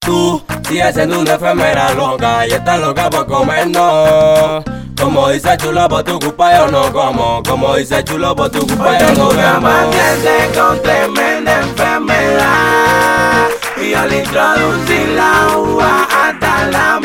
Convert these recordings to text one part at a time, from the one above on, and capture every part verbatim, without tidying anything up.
Tú sigues siendo una enfermera loca y estás loca por comernos. Como dice chulo, por tu culpa yo no como. Como dice chulo, por tu culpa yo no como. Paciente con tremenda enfermedad y al introducir la uva hasta la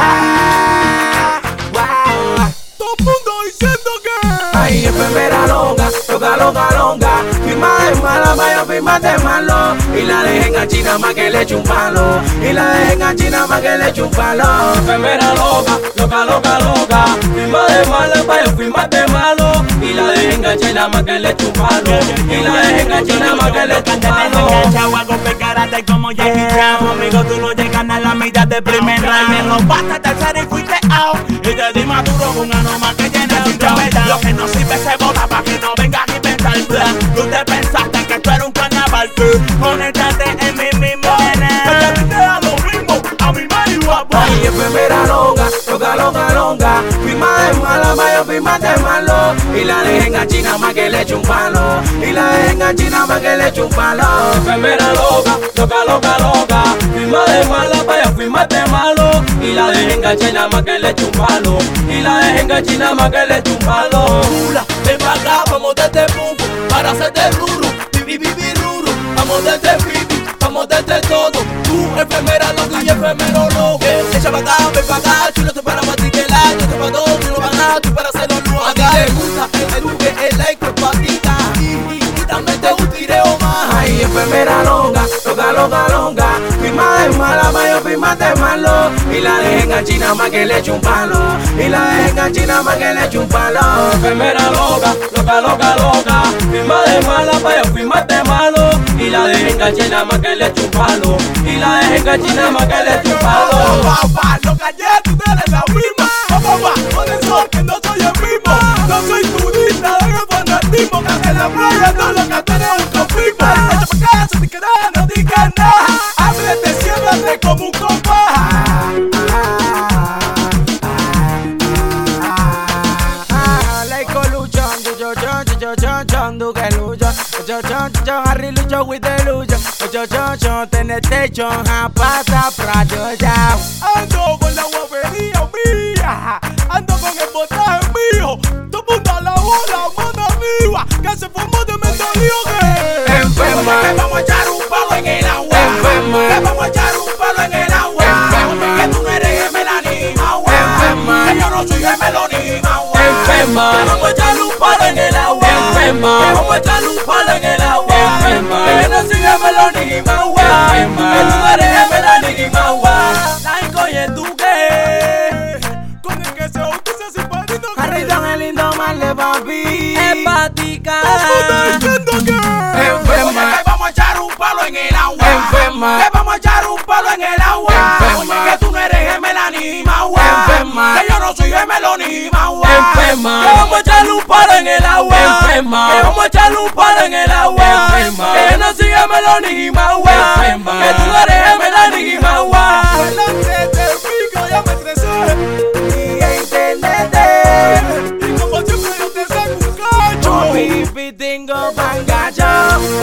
mitad. Wow. Todo el mundo diciendo que ay, enfermera loca, loca, loca, loca. Firma de mala, vaya, firma de malo. Y la dejen a China más que le eche un palo. Y la dejen a China más que le eche un palo. Enfermera loca, loca, loca, loca. Firma de mala, vaya, firma de malo. Y la dejen a China más que le eche un palo. Y la dejen a China más que le eche un palo. Enganchado a golpe karate como Jackie Chan. Amigo, tú no llegas a la mitad de primer round. Me robaste tercera y fuiste out. Y te di más duro con una norma que llena de gravedad. Lo que no sirve se bota pa' que no vengas a inventar el plan. Tú te pensaste que esto era un carnaval. Tú conéctate en mi mismo canal. Que te viste a lo mismo, a mi marihuana. Ay, enfermera loca, loca, loca, loca. Firma de mala, vaya, firma de malo. Y la dejen a China más que le eche un palo. Y la dejen a China más que le eche un palo. Enfermera loca, loca, loca, loca. Firma de mala, vaya, firma de malo. Y la dejen a China más que le eche un palo. Y la dejen a China más que le eche un palo. Chula, ven pa' acá, vamos desde punto para hacerte ruru, bibi bibi ruru. Vamos desde bibi, vamos desde todo. Tú, enfermera loca y enfermero loco. Echa pa' acá, ven pa' acá, chulo, te para matricular. Yo te pa' todo, tú lo van a, tú para hacerlo luego. A ti te gusta el duque, el like, el patita. Y, y, y también te gusta ireo más. Ay, enfermera loca, loca, loca, loca. Firma de mala, vaya, firma de malo. Y la dejen a China más que le eche un palo. Y la dejen a China más que le eche un palo. Enfermera loca, loca, loca, loca. Firma de mala, vaya, firma de malo. Y la dejen a China más que le eche un palo. Y la dejen a China más que le eche un palo. papá, lo callé, tú eres la misma. Papá, por eso que no soy el mismo. No soy turista, no hagas fanatismo. Que en la playa no lo que tenés un confismo. Echa pa' acá, si te querés, no digas nada. Háblate, siéntate como un compa. Harry Lucho with the Lucho. Ocho, ocho, ocho, tenés techo, pasa pra yo ya. Ando con la guapería mía. Ando con el botaje mío. Todo mundo a la bola, mano arriba. Que se formó de mentolío que enferma. Que vamos a echar un palo en el agua. Enferma. Que vamos a echar un palo en el agua. Enferma. Que tú no eres gemela ni magua. Enferma. Que yo no soy gemelo ni magua. Enferma. Que vamos a echar un palo en el agua. Enferma. Que vamos a echar un palo en el agua. Enferma. Que yo no soy gemelo ni magua. Enferma. Que tú no eres gemela ni magua. Laico y el duque. con el que se bautiza sin padrino. Carrito en el lindo mal de papi. Hepática. Diciendo que Enferma. Que vamos a echar un palo en el agua. Enferma. Que vamos a echar un palo en el agua. Enferma. Oye, que tú no eres gemela ni magua. Enferma. Que yo no soy gemelo ni magua. Enferma. Que vamos a echarle un palo en el agua. Enferma. Que vamos a echarle un palo en el agua. Enferma. Que yo no soy gemelo ni magua. Enferma. Que tú no eres gemela ni magua. delante del pico ya me estresé. Y internet. Y como siempre yo te saco un cacho. Pipi tengo pangacho.